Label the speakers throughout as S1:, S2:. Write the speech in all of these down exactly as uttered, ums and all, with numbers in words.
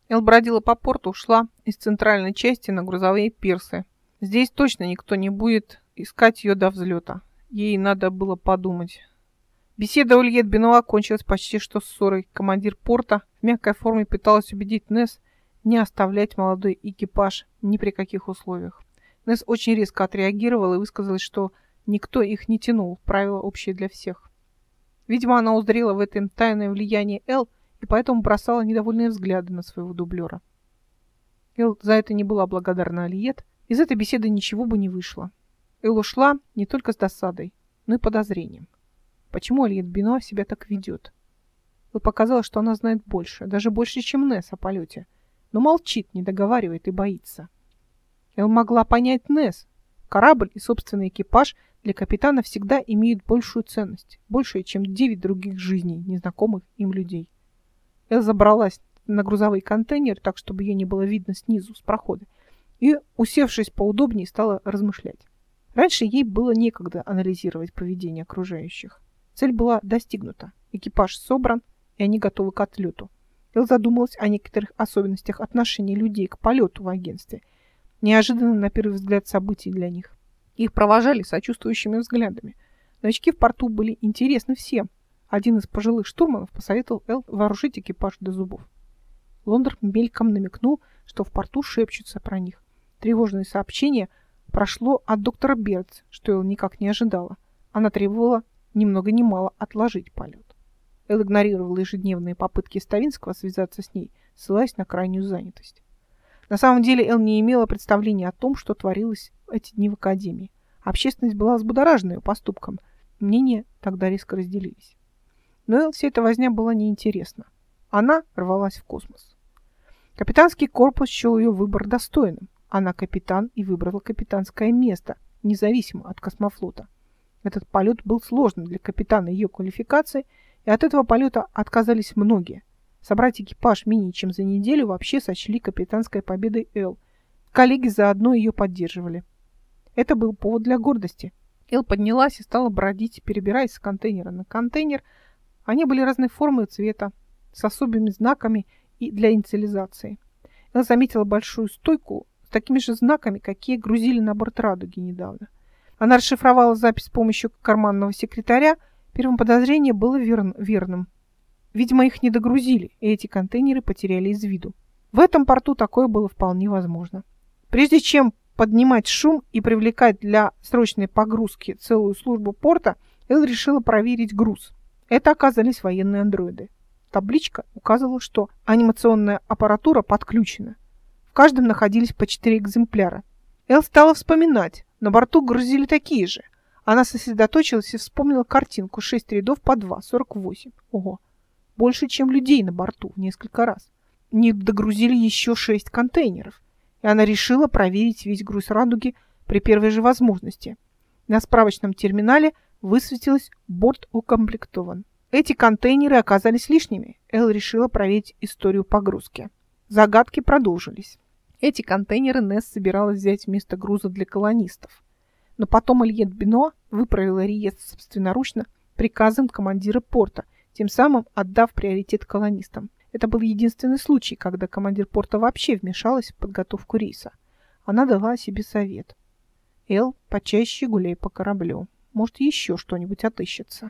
S1: Эл бродила по порту, шла из центральной части на грузовые пирсы. Здесь точно никто не будет искать ее до взлета. Ей надо было подумать. Беседа Ольет Бенуа кончилась почти что ссорой. Командир порта в мягкой форме пыталась убедить Несс не оставлять молодой экипаж ни при каких условиях. Несс очень резко отреагировала и высказалась, что никто их не тянул, правило общее для всех. Видимо, она узрела в этом тайное влияние Эл и поэтому бросала недовольные взгляды на своего дублера. Эл за это не была благодарна Ольет. Из этой беседы ничего бы не вышло. Эл ушла не только с досадой, но и подозрением. Почему Ольет Бенуа себя так ведет? Эл показалось, что она знает больше, даже больше, чем Несс о полете, но молчит, не договаривает и боится. Эл могла понять Несс. Корабль и собственный экипаж для капитана всегда имеют большую ценность, большую, чем девять других жизней незнакомых им людей. Эл забралась на грузовой контейнер, так, чтобы ее не было видно снизу, с прохода, и, усевшись поудобнее, стала размышлять. Раньше ей было некогда анализировать поведение окружающих. Цель была достигнута, экипаж собран, и они готовы к отлету. Эл задумалась о некоторых особенностях отношения людей к полету в агентстве, неожиданно на первый взгляд событий для них. Их провожали сочувствующими взглядами. Новички в порту были интересны всем. Один из пожилых штурманов посоветовал Эл вооружить экипаж до зубов. Лондер мельком намекнул, что в порту шепчутся про них. Тревожное сообщение прошло от доктора Бердс, что Эл никак не ожидала. Она требовала ни много ни мало отложить полет. Эл игнорировала ежедневные попытки Ставинского связаться с ней, ссылаясь на крайнюю занятость. На самом деле Эл не имела представления о том, что творилось в эти дни в академии. Общественность была взбудоражена ее поступком. Мнения тогда резко разделились. Но Эл вся эта возня была неинтересна. Она рвалась в космос. Капитанский корпус счел ее выбор достойным. Она капитан и выбрала капитанское место, независимо от космофлота. Этот полет был сложным для капитана ее квалификации, и от этого полета отказались многие. Собрать экипаж менее чем за неделю вообще сочли капитанской победой Эл. Коллеги заодно ее поддерживали. Это был повод для гордости. Эл поднялась и стала бродить, перебираясь с контейнера на контейнер. Они были разной формы и цвета, с особыми знаками и для инициализации. Эл заметила большую стойку с такими же знаками, какие грузили на борт «Радуги» недавно. Она расшифровала запись с помощью карманного секретаря. Первым подозрение было верн- верным. Видимо, их не догрузили, и эти контейнеры потеряли из виду. В этом порту такое было вполне возможно. Прежде чем поднимать шум и привлекать для срочной погрузки целую службу порта, Эл решила проверить груз. Это оказались военные андроиды. Табличка указывала, что анимационная аппаратура подключена. В каждом находились по четыре экземпляра. Эл стала вспоминать. На борту грузили такие же. Она сосредоточилась и вспомнила картинку. Шесть рядов по два, сорок восемь. Ого. Больше, чем людей на борту в несколько раз. Не догрузили еще шесть контейнеров. И она решила проверить весь груз «Радуги» при первой же возможности. На справочном терминале высветилось «Борт укомплектован». Эти контейнеры оказались лишними. Эл решила проверить историю погрузки. Загадки продолжились. Эти контейнеры Несс собиралась взять вместо груза для колонистов. Но потом Ольет Бенуа выправила реестр собственноручно приказом командира порта, тем самым отдав приоритет колонистам. Это был единственный случай, когда командир порта вообще вмешалась в подготовку рейса. Она дала о себе совет. Эл, почаще гуляй по кораблю. Может, еще что-нибудь отыщется.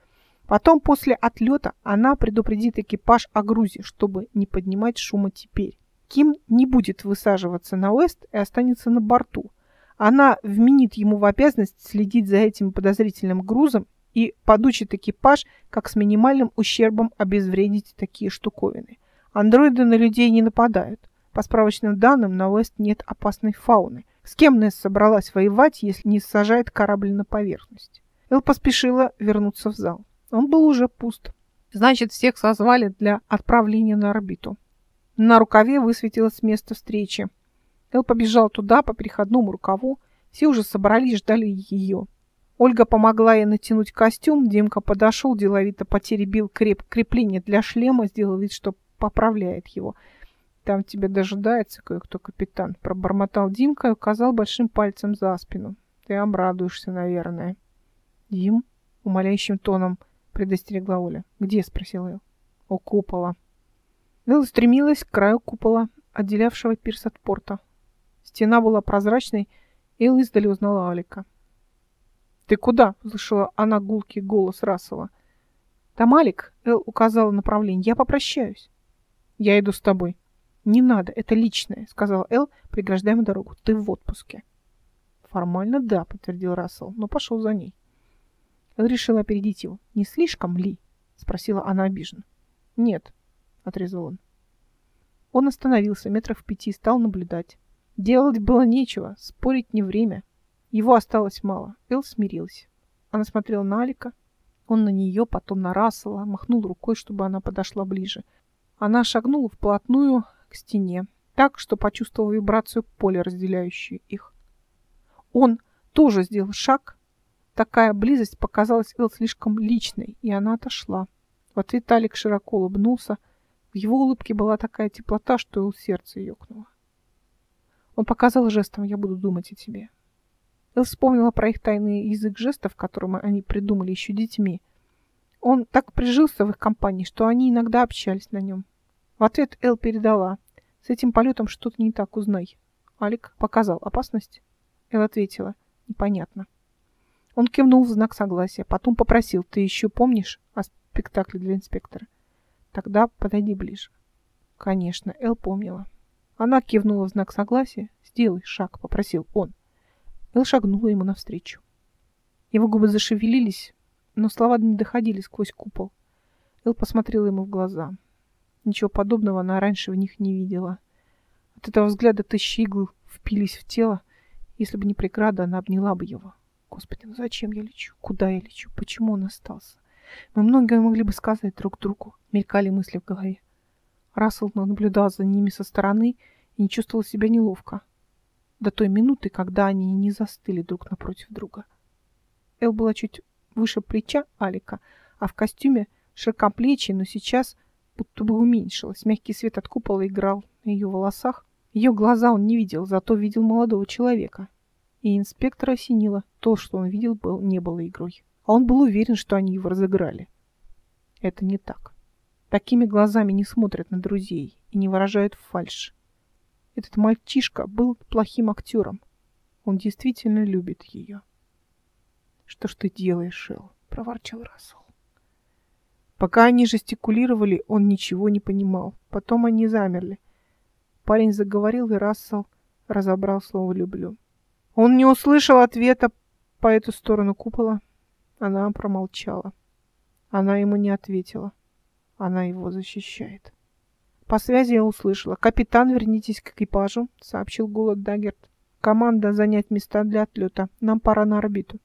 S1: Потом, после отлета, она предупредит экипаж о грузе, чтобы не поднимать шума теперь. Ким не будет высаживаться на Уэст и останется на борту. Она вменит ему в обязанность следить за этим подозрительным грузом и подучит экипаж, как с минимальным ущербом обезвредить такие штуковины. Андроиды на людей не нападают. По справочным данным, на Уэст нет опасной фауны. С кем Несс собралась воевать, если не сажает корабль на поверхность? Эл поспешила вернуться в зал. Он был уже пуст. Значит, всех созвали для отправления на орбиту. На рукаве высветилось место встречи. Эл побежал туда по переходному рукаву. Все уже собрались и ждали ее. Ольга помогла ей натянуть костюм. Димка подошел, деловито потеребил креп... крепление для шлема, сделал вид, что поправляет его. «Там тебя дожидается кое-кто, капитан», — пробормотал Димка и указал большим пальцем за спину. «Ты обрадуешься, наверное». «Дим?» — умоляющим тоном предостерегла Оля. «Где?» — спросил Эл. «У купола». Эл стремилась к краю купола, отделявшего пирс от порта. Стена была прозрачной, и Эл издали узнала Алика. «Ты куда?» — услышала она гулкий голос Рассела. «Там Алик», — Эл указала направление. «Я попрощаюсь». «Я иду с тобой». «Не надо, это личное», — сказала Эл, преграждая ему дорогу. «Ты в отпуске». «Формально да», — подтвердил Рассел, но пошел за ней. Эл решила опередить его. «Не слишком ли?» — спросила она обиженно. «Нет», — отрезал он. Он остановился метров в пяти и стал наблюдать. Делать было нечего, спорить не время. Его осталось мало. Эл смирилась. Она смотрела на Алика, он на нее, потом на Рассела, махнул рукой, чтобы она подошла ближе. Она шагнула вплотную к стене, так, что почувствовала вибрацию поля, разделяющую их. Он тоже сделал шаг. Такая близость показалась Эл слишком личной, и она отошла. В ответ Алик широко улыбнулся. В его улыбке была такая теплота, что Эл сердце ёкнуло. Он показал жестом: «Я буду думать о тебе». Эл вспомнила про их тайный язык жестов, который они придумали еще детьми. Он так прижился в их компании, что они иногда общались на нем. В ответ Эл передала: «С этим полетом что-то не так, узнай». Алик показал: «Опасность?» Эл ответила: «Непонятно». Он кивнул в знак согласия, потом попросил: «Ты еще помнишь о спектакле для инспектора? Тогда подойди ближе». Конечно, Эл помнила. Она кивнула в знак согласия. «Сделай шаг», — попросил он. Эл шагнула ему навстречу. Его губы зашевелились, но слова не доходили сквозь купол. Эл посмотрела ему в глаза. Ничего подобного она раньше в них не видела. От этого взгляда тысячи игл впились в тело. Если бы не преграда, она обняла бы его. Господи, ну зачем я лечу? Куда я лечу? Почему он остался? Мы многое могли бы сказать друг другу. Мелькали мысли в голове. Рассел наблюдал за ними со стороны и не чувствовал себя неловко. До той минуты, когда они не застыли друг напротив друга. Эл была чуть выше плеча Алика, а в костюме широкоплечий, но сейчас будто бы уменьшилась. Мягкий свет от купола играл на ее волосах. Ее глаза он не видел, зато видел молодого человека. И инспектора осенило. То, что он видел, был, не было игрой. А он был уверен, что они его разыграли. Это не так. Такими глазами не смотрят на друзей и не выражают фальшь. Этот мальчишка был плохим актером. Он действительно любит ее. «Что ж ты делаешь, Эл?» — проворчал Рассел. Пока они жестикулировали, он ничего не понимал. Потом они замерли. Парень заговорил, и Рассел разобрал слово «люблю». Он не услышал ответа по эту сторону купола. Она промолчала. Она ему не ответила. Она его защищает. По связи я услышала: «Капитан, вернитесь к экипажу», — сообщил голос Даггерт. «Команда занять места для отлета. Нам пора на орбиту».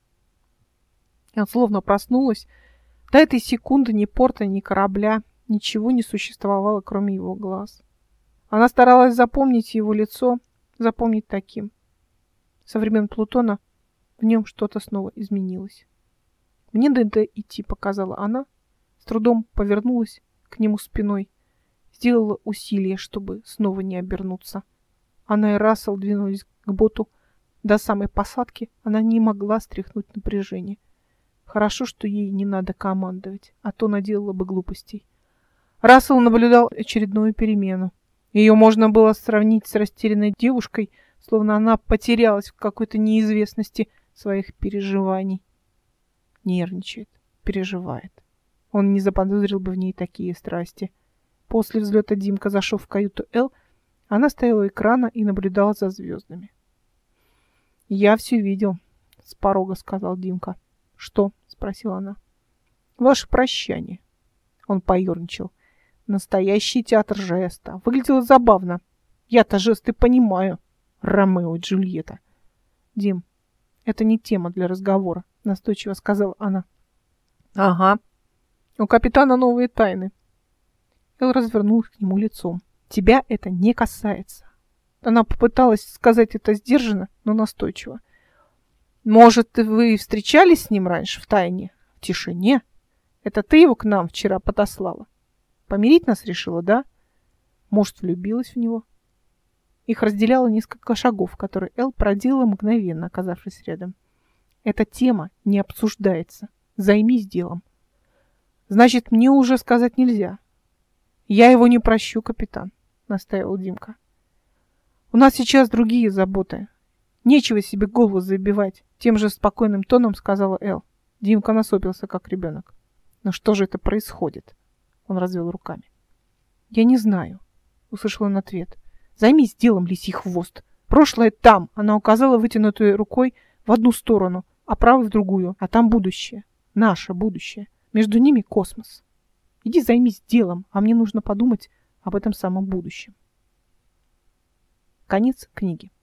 S1: И он словно проснулась. До этой секунды ни порта, ни корабля, ничего не существовало, кроме его глаз. Она старалась запомнить его лицо, запомнить таким. Со времен Плутона в нем что-то снова изменилось. «Мне надо идти», — показала она, с трудом повернулась к нему спиной, сделала усилие, чтобы снова не обернуться. Она и Рассел двинулись к боту. До самой посадки она не могла стряхнуть напряжение. Хорошо, что ей не надо командовать, а то наделала бы глупостей. Рассел наблюдал очередную перемену. Ее можно было сравнить с растерянной девушкой, словно она потерялась в какой-то неизвестности своих переживаний. Нервничает, переживает. Он не заподозрил бы в ней такие страсти. После взлета Димка зашел в каюту Эл. Она стояла у экрана и наблюдала за звездами. «Я все видел», — с порога сказал Димка. «Что?» — спросила она. «Ваше прощание». Он поерничал. Настоящий театр жеста. Выглядело забавно. Я-то жесты понимаю. Ромео и Джульетта. «Дим, это не тема для разговора», — настойчиво сказала она. «Ага. У капитана новые тайны». Эл развернулась к нему лицом. «Тебя это не касается». Она попыталась сказать это сдержанно, но настойчиво. «Может, вы встречались с ним раньше в тайне? В тишине? Это ты его к нам вчера подослала? Помирить нас решила, да? Может, влюбилась в него?» Их разделяло несколько шагов, которые Эл проделала мгновенно, оказавшись рядом. «Эта тема не обсуждается. Займись делом». «Значит, мне уже сказать нельзя». Я его не прощу, капитан, настаивал Димка. У нас сейчас другие заботы. Нечего себе голову забивать, тем же спокойным тоном сказала Эл. Димка насупился, как ребенок. Но что же это происходит? Он развел руками. Я не знаю, услышал он ответ. Займись делом, лисий хвост. Прошлое там, она указала вытянутой рукой в одну сторону, а правой в другую, а там будущее. Наше будущее. Между ними космос. Иди займись делом, а мне нужно подумать об этом самом будущем. Конец книги.